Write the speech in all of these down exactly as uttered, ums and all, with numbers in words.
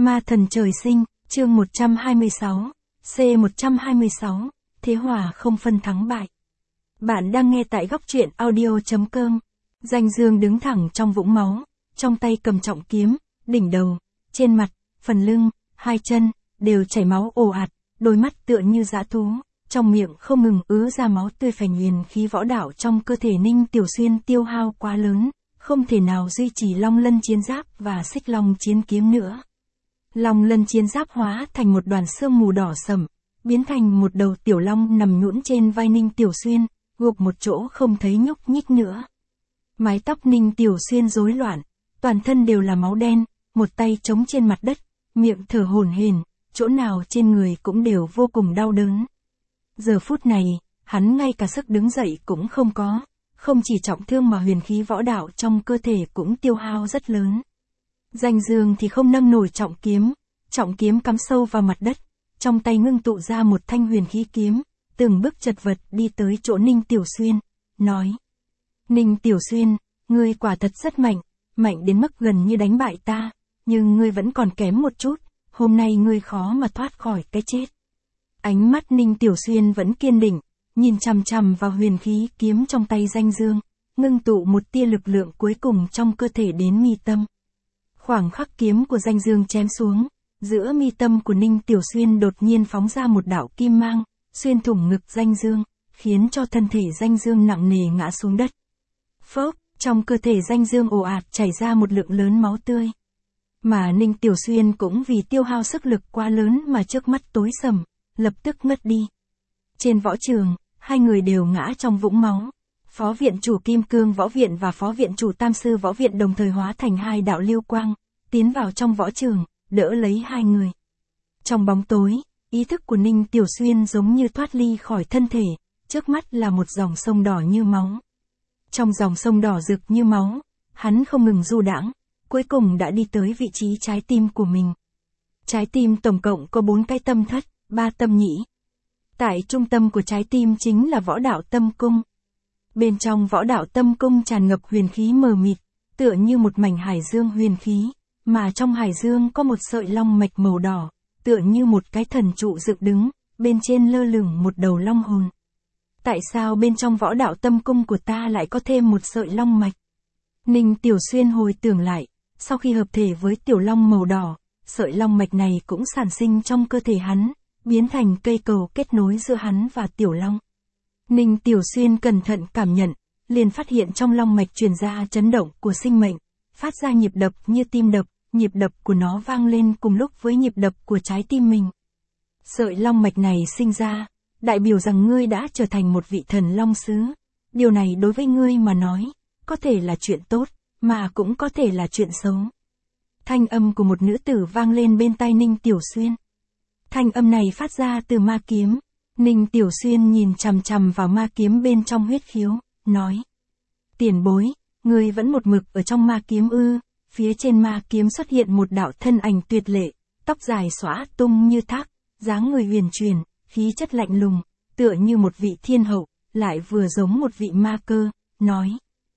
Ma thần trời sinh, chương một trăm hai mươi sáu, C một trăm hai mươi sáu, thế hòa không phân thắng bại. Bạn đang nghe tại góc truyện audio.com. Danh Dương đứng thẳng trong vũng máu, trong tay cầm trọng kiếm, đỉnh đầu, trên mặt, phần lưng, hai chân, đều chảy máu ồ ạt, đôi mắt tựa như dã thú, trong miệng không ngừng ứa ra máu tươi phành huyền khí võ đạo trong cơ thể Ninh Tiểu Xuyên tiêu hao quá lớn, không thể nào duy trì Long Lân chiến giáp và Xích Long chiến kiếm nữa. Long Lân chiến giáp hóa thành một đoàn sương mù đỏ sẫm, biến thành một đầu tiểu long nằm nhũn trên vai Ninh Tiểu Xuyên, gục một chỗ không thấy nhúc nhích nữa. Mái tóc Ninh Tiểu Xuyên rối loạn, toàn thân đều là máu đen, một tay chống trên mặt đất, miệng thở hổn hển, chỗ nào trên người cũng đều vô cùng đau đớn. Giờ phút này, hắn ngay cả sức đứng dậy cũng không có, không chỉ trọng thương mà huyền khí võ đạo trong cơ thể cũng tiêu hao rất lớn. Danh Dương thì không nâng nổi trọng kiếm, trọng kiếm cắm sâu vào mặt đất, trong tay ngưng tụ ra một thanh huyền khí kiếm, từng bước chật vật đi tới chỗ Ninh Tiểu Xuyên, nói: Ninh Tiểu Xuyên, ngươi quả thật rất mạnh, mạnh đến mức gần như đánh bại ta, nhưng ngươi vẫn còn kém một chút, hôm nay ngươi khó mà thoát khỏi cái chết. Ánh mắt Ninh Tiểu Xuyên vẫn kiên định, nhìn chằm chằm vào huyền khí kiếm trong tay Danh Dương, ngưng tụ một tia lực lượng cuối cùng trong cơ thể đến mi tâm. Khoảng khắc kiếm của Danh Dương chém xuống, giữa mi tâm của Ninh Tiểu Xuyên đột nhiên phóng ra một đạo kim mang, xuyên thủng ngực Danh Dương, khiến cho thân thể Danh Dương nặng nề ngã xuống đất. Phốc, trong cơ thể Danh Dương ồ ạt chảy ra một lượng lớn máu tươi. Mà Ninh Tiểu Xuyên cũng vì tiêu hao sức lực quá lớn mà trước mắt tối sầm, lập tức ngất đi. Trên võ trường, hai người đều ngã trong vũng máu. Phó viện chủ Kim Cương Võ Viện và Phó viện chủ Tam Sư Võ Viện đồng thời hóa thành hai đạo lưu quang, tiến vào trong võ trường, đỡ lấy hai người. Trong bóng tối, ý thức của Ninh Tiểu Xuyên giống như thoát ly khỏi thân thể, trước mắt là một dòng sông đỏ như máu. Trong dòng sông đỏ rực như máu, hắn không ngừng du đãng, cuối cùng đã đi tới vị trí trái tim của mình. Trái tim tổng cộng có bốn cái tâm thất, ba tâm nhĩ. Tại trung tâm của trái tim chính là võ đạo tâm cung. Bên trong võ đạo tâm cung tràn ngập huyền khí mờ mịt, tựa như một mảnh hải dương huyền khí, mà trong hải dương có một sợi long mạch màu đỏ, tựa như một cái thần trụ dựng đứng, bên trên lơ lửng một đầu long hồn. Tại sao bên trong võ đạo tâm cung của ta lại có thêm một sợi long mạch? Ninh Tiểu Xuyên hồi tưởng lại, sau khi hợp thể với tiểu long màu đỏ, sợi long mạch này cũng sản sinh trong cơ thể hắn, biến thành cây cầu kết nối giữa hắn và tiểu long. Ninh Tiểu Xuyên cẩn thận cảm nhận, liền phát hiện trong long mạch truyền ra chấn động của sinh mệnh, phát ra nhịp đập như tim đập, nhịp đập của nó vang lên cùng lúc với nhịp đập của trái tim mình. Sợi long mạch này sinh ra, đại biểu rằng ngươi đã trở thành một vị thần long sứ. Điều này đối với ngươi mà nói, có thể là chuyện tốt, mà cũng có thể là chuyện xấu. Thanh âm của một nữ tử vang lên bên tai Ninh Tiểu Xuyên. Thanh âm này phát ra từ ma kiếm. Ninh Tiểu Xuyên nhìn chằm chằm vào ma kiếm bên trong huyết khiếu, nói: Tiền bối, ngươi vẫn một mực ở trong ma kiếm ư? Phía trên ma kiếm xuất hiện một đạo thân ảnh tuyệt lệ, tóc dài xõa tung như thác, dáng người huyền truyền, khí chất lạnh lùng, tựa như một vị thiên hậu, lại vừa giống một vị ma cơ, nói: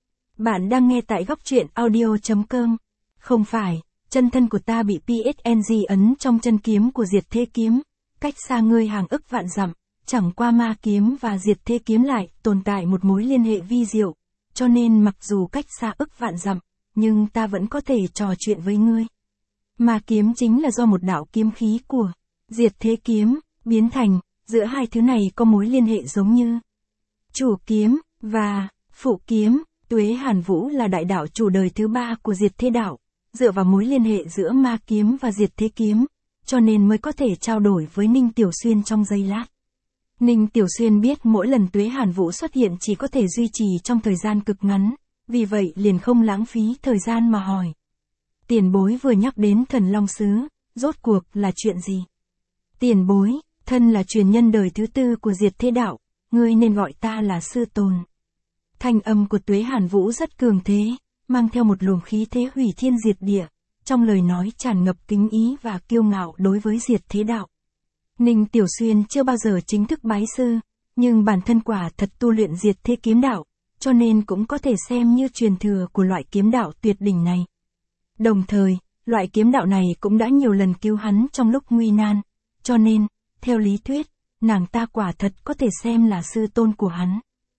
Bạn đang nghe tại góc truyện audio.com. Không phải, chân thân của ta bị pê ét en giê ấn trong chân kiếm của Diệt Thế Kiếm, cách xa ngươi hàng ức vạn dặm. Chẳng qua ma kiếm và Diệt Thế Kiếm lại tồn tại một mối liên hệ vi diệu, cho nên mặc dù cách xa ức vạn dặm, nhưng ta vẫn có thể trò chuyện với ngươi. Ma kiếm chính là do một đạo kiếm khí của Diệt Thế Kiếm biến thành, giữa hai thứ này có mối liên hệ giống như chủ kiếm và phụ kiếm. Tuế Hàn Vũ là đại đạo chủ đời thứ ba của Diệt Thế Đạo, dựa vào mối liên hệ giữa ma kiếm và Diệt Thế Kiếm, cho nên mới có thể trao đổi với Ninh Tiểu Xuyên trong giây lát. Ninh Tiểu Xuyên biết mỗi lần Tuế Hàn Vũ xuất hiện chỉ có thể duy trì trong thời gian cực ngắn, vì vậy liền không lãng phí thời gian mà hỏi: Tiền bối vừa nhắc đến thần long sứ, rốt cuộc là chuyện gì? Tiền bối, thân là truyền nhân đời thứ tư của Diệt Thế Đạo, ngươi nên gọi ta là sư tôn. Thanh âm của Tuế Hàn Vũ rất cường thế, mang theo một luồng khí thế hủy thiên diệt địa, trong lời nói tràn ngập kính ý và kiêu ngạo đối với Diệt Thế Đạo. Ninh Tiểu Xuyên chưa bao giờ chính thức bái sư, nhưng bản thân quả thật tu luyện Diệt Thế Kiếm Đạo, cho nên cũng có thể xem như truyền thừa của loại kiếm đạo tuyệt đỉnh này. Đồng thời, Loại kiếm đạo này cũng đã nhiều lần cứu hắn trong lúc nguy nan, cho nên, theo lý thuyết, nàng ta quả thật có thể xem là sư tôn của hắn.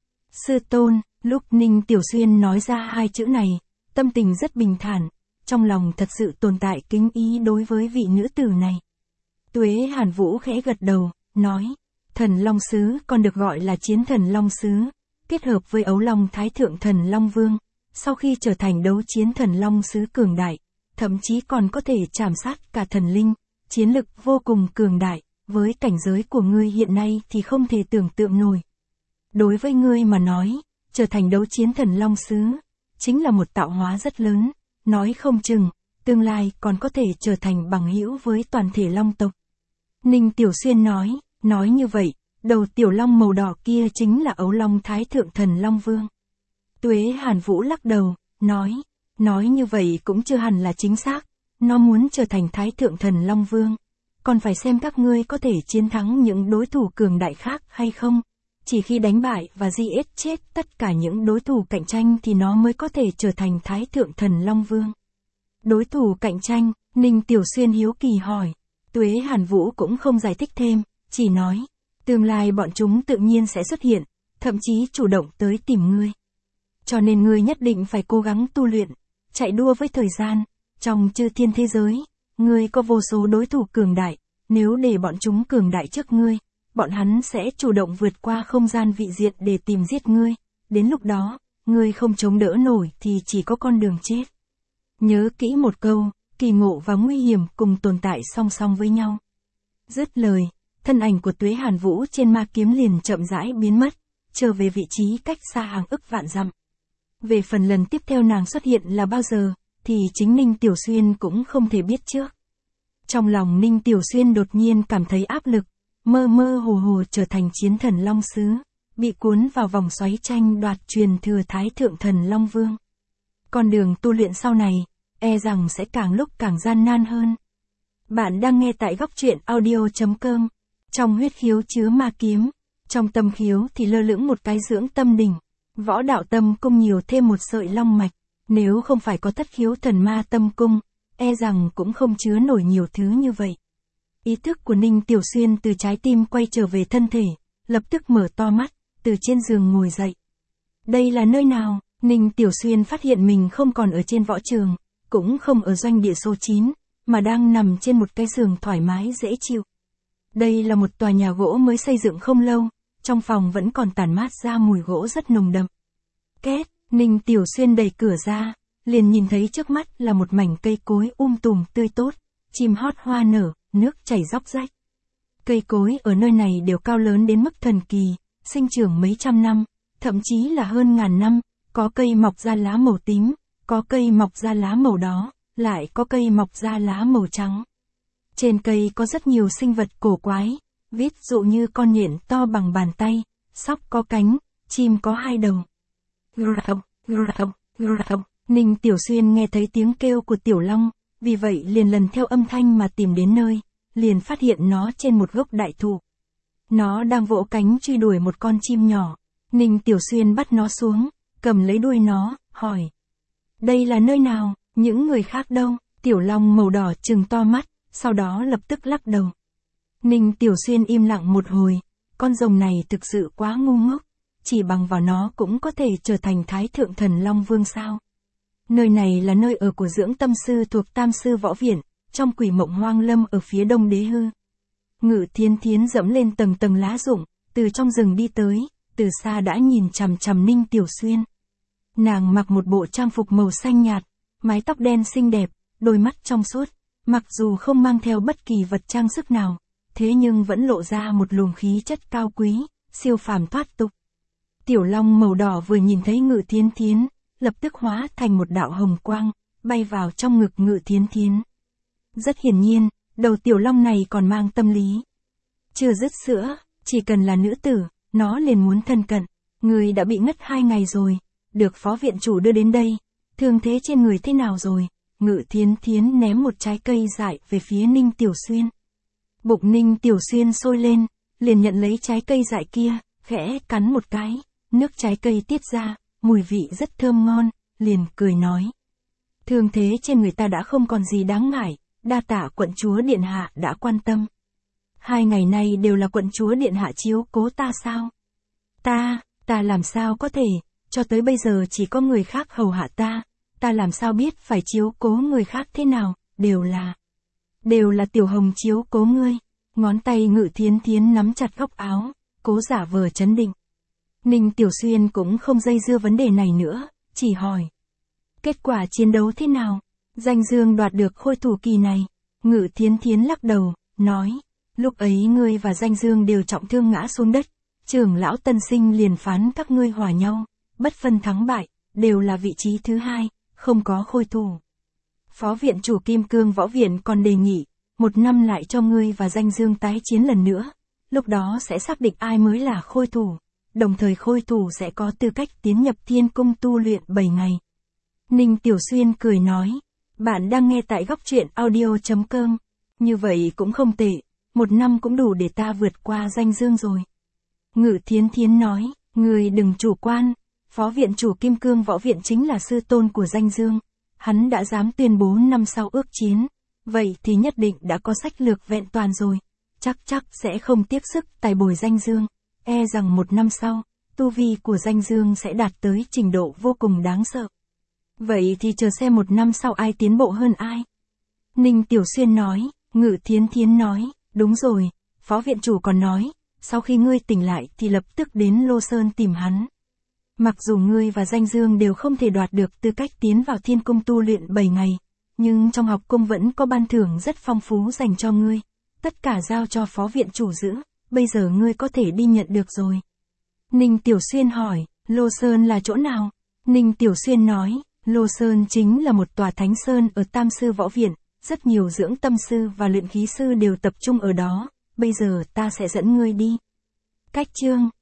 Sư tôn, lúc Ninh Tiểu Xuyên nói ra hai chữ này, tâm tình rất bình thản, trong lòng thật sự tồn tại kính ý đối với vị nữ tử này. Tuế Hàn Vũ khẽ gật đầu, nói, Thần Long Sứ còn được gọi là Chiến Thần Long Sứ, kết hợp với Ấu Long Thái Thượng Thần Long Vương, sau khi trở thành đấu chiến Thần Long Sứ cường đại, thậm chí còn có thể trảm sát cả thần linh, chiến lực vô cùng cường đại, với cảnh giới của ngươi hiện nay thì không thể tưởng tượng nổi. Đối với ngươi mà nói, trở thành đấu chiến Thần Long Sứ, chính là một tạo hóa rất lớn, nói không chừng, tương lai còn có thể trở thành bằng hữu với toàn thể Long tộc. Ninh Tiểu Xuyên nói, nói như vậy, đầu tiểu long màu đỏ kia chính là Ấu Long Thái Thượng Thần Long Vương. Tuế Hàn Vũ lắc đầu, nói, nói như vậy cũng chưa hẳn là chính xác, nó muốn trở thành Thái Thượng Thần Long Vương, còn phải xem các ngươi có thể chiến thắng những đối thủ cường đại khác hay không. Chỉ khi đánh bại và giết chết tất cả những đối thủ cạnh tranh thì nó mới có thể trở thành Thái Thượng Thần Long Vương. Đối thủ cạnh tranh, Ninh Tiểu Xuyên hiếu kỳ hỏi. Tuế Hàn Vũ cũng không giải thích thêm, chỉ nói, tương lai bọn chúng tự nhiên sẽ xuất hiện, thậm chí chủ động tới tìm ngươi. Cho nên ngươi nhất định phải cố gắng tu luyện, chạy đua với thời gian, trong chư thiên thế giới, ngươi có vô số đối thủ cường đại, nếu để bọn chúng cường đại trước ngươi, bọn hắn sẽ chủ động vượt qua không gian vị diện để tìm giết ngươi, đến lúc đó, ngươi không chống đỡ nổi thì chỉ có con đường chết. Nhớ kỹ một câu, kỳ ngộ và nguy hiểm cùng tồn tại song song với nhau. Dứt lời, thân ảnh của Tuế Hàn Vũ trên ma kiếm liền chậm rãi biến mất, trở về vị trí cách xa hàng ức vạn dặm. Về phần lần tiếp theo nàng xuất hiện là bao giờ, thì chính Ninh Tiểu Xuyên cũng không thể biết trước. Trong lòng Ninh Tiểu Xuyên đột nhiên cảm thấy áp lực, mơ mơ hồ hồ trở thành Chiến Thần Long Sứ, bị cuốn vào vòng xoáy tranh đoạt truyền thừa Thái Thượng Thần Long Vương. Con đường tu luyện sau này, e rằng sẽ càng lúc càng gian nan hơn. Bạn đang nghe tại góc truyện audio chấm com. Trong huyết khiếu chứa ma kiếm, trong tâm khiếu thì lơ lửng một cái dưỡng tâm đỉnh. Võ đạo tâm cung nhiều thêm một sợi long mạch, nếu không phải có thất khiếu thần ma tâm cung, e rằng cũng không chứa nổi nhiều thứ như vậy. Ý thức của Ninh Tiểu Xuyên từ trái tim quay trở về thân thể, lập tức mở to mắt, từ trên giường ngồi dậy. Đây là nơi nào? Ninh Tiểu Xuyên phát hiện mình không còn ở trên võ trường, cũng không ở doanh địa số chín, mà đang nằm trên một cái giường thoải mái dễ chịu. Đây là một tòa nhà gỗ mới xây dựng không lâu, trong phòng vẫn còn tản mát ra mùi gỗ rất nồng đậm. Két, Ninh Tiểu Xuyên đẩy cửa ra, liền nhìn thấy trước mắt là một mảnh cây cối um tùm tươi tốt, chim hót hoa nở, nước chảy róc rách. Cây cối ở nơi này đều cao lớn đến mức thần kỳ, sinh trưởng mấy trăm năm, thậm chí là hơn ngàn năm, có cây mọc ra lá màu tím, có cây mọc ra lá màu đỏ, lại có cây mọc ra lá màu trắng. Trên cây có rất nhiều sinh vật cổ quái, ví dụ như con nhện to bằng bàn tay, sóc có cánh, chim có hai đầu. Ninh Tiểu Xuyên nghe thấy tiếng kêu của Tiểu Long, vì vậy liền lần theo âm thanh mà tìm đến nơi, liền phát hiện nó trên một gốc đại thụ. Nó đang vỗ cánh truy đuổi một con chim nhỏ. Ninh Tiểu Xuyên bắt nó xuống, cầm lấy đuôi nó, hỏi. Đây là nơi nào, những người khác đâu? Tiểu Long màu đỏ trừng to mắt, sau đó lập tức lắc đầu. Ninh Tiểu Xuyên im lặng một hồi, con rồng này thực sự quá ngu ngốc, chỉ bằng vào nó cũng có thể trở thành Thái Thượng Thần Long Vương sao? Nơi này là nơi ở của dưỡng tâm sư thuộc Tam Sư Võ Viện, trong Quỷ Mộng Hoang Lâm ở phía đông đế hư. Ngự Thiến Thiến dẫm lên tầng tầng lá rụng, từ trong rừng đi tới, từ xa đã nhìn chằm chằm Ninh Tiểu Xuyên. Nàng mặc một bộ trang phục màu xanh nhạt, mái tóc đen xinh đẹp, đôi mắt trong suốt, mặc dù không mang theo bất kỳ vật trang sức nào, thế nhưng vẫn lộ ra một luồng khí chất cao quý, siêu phàm thoát tục. Tiểu Long màu đỏ vừa nhìn thấy Ngự Thiến Thiến, lập tức hóa thành một đạo hồng quang, bay vào trong ngực Ngự Thiến Thiến. Rất hiển nhiên, đầu Tiểu Long này còn mang tâm lý. Chưa dứt sữa, chỉ cần là nữ tử, nó liền muốn thân cận. Người đã bị ngất hai ngày rồi, được phó viện chủ đưa đến đây, thương thế trên người thế nào rồi? Ngự Thiến Thiến ném một trái cây dại về phía Ninh Tiểu Xuyên. Bụng Ninh Tiểu Xuyên sôi lên, liền nhận lấy trái cây dại kia, khẽ cắn một cái, nước trái cây tiết ra, mùi vị rất thơm ngon, liền cười nói. Thương thế trên người ta đã không còn gì đáng ngại, đa tạ quận chúa điện hạ đã quan tâm. Hai ngày nay đều là quận chúa điện hạ chiếu cố ta sao? Ta, ta làm sao có thể, cho tới bây giờ chỉ có người khác hầu hạ ta, ta làm sao biết phải chiếu cố người khác thế nào, đều là, đều là Tiểu Hồng chiếu cố ngươi. Ngón tay Ngự Thiến Thiến nắm chặt góc áo, cố giả vờ trấn định. Ninh Tiểu Xuyên cũng không dây dưa vấn đề này nữa, chỉ hỏi. Kết quả chiến đấu thế nào? Danh Dương đoạt được khôi thủ kỳ này. Ngự Thiến Thiến lắc đầu, nói. Lúc ấy ngươi và Danh Dương đều trọng thương ngã xuống đất. Trưởng lão Tân Sinh liền phán các ngươi hòa nhau, bất phân thắng bại, đều là vị trí thứ hai, không có khôi thủ. Phó viện chủ Kim Cương Võ Viện còn đề nghị, một năm lại cho ngươi và Danh Dương tái chiến lần nữa, lúc đó sẽ xác định ai mới là khôi thủ, đồng thời khôi thủ sẽ có tư cách tiến nhập Thiên Cung tu luyện bảy ngày. Ninh Tiểu Xuyên cười nói, bạn đang nghe tại góc truyện audio chấm com, như vậy cũng không tệ, một năm cũng đủ để ta vượt qua Danh Dương rồi. Ngự Thiến Thiến nói, ngươi đừng chủ quan, Phó viện chủ Kim Cương Võ Viện chính là sư tôn của Danh Dương, hắn đã dám tuyên bố năm sau ước chiến, vậy thì nhất định đã có sách lược vẹn toàn rồi, chắc chắc sẽ không tiếc sức tài bồi Danh Dương, e rằng một năm sau, tu vi của Danh Dương sẽ đạt tới trình độ vô cùng đáng sợ. Vậy thì chờ xem một năm sau ai tiến bộ hơn ai. Ninh Tiểu Xuyên nói, Ngự Thiến Thiến nói, đúng rồi, Phó viện chủ còn nói, sau khi ngươi tỉnh lại thì lập tức đến Lô Sơn tìm hắn. Mặc dù ngươi và Danh Dương đều không thể đoạt được tư cách tiến vào Thiên Cung tu luyện bảy ngày, nhưng trong học cung vẫn có ban thưởng rất phong phú dành cho ngươi. Tất cả giao cho Phó viện chủ giữ, bây giờ ngươi có thể đi nhận được rồi. Ninh Tiểu Xuyên hỏi, Lô Sơn là chỗ nào? Ninh Tiểu Xuyên nói, Lô Sơn chính là một tòa thánh sơn ở Tam Sư Võ Viện, rất nhiều dưỡng tâm sư và luyện khí sư đều tập trung ở đó, bây giờ ta sẽ dẫn ngươi đi. Cách chương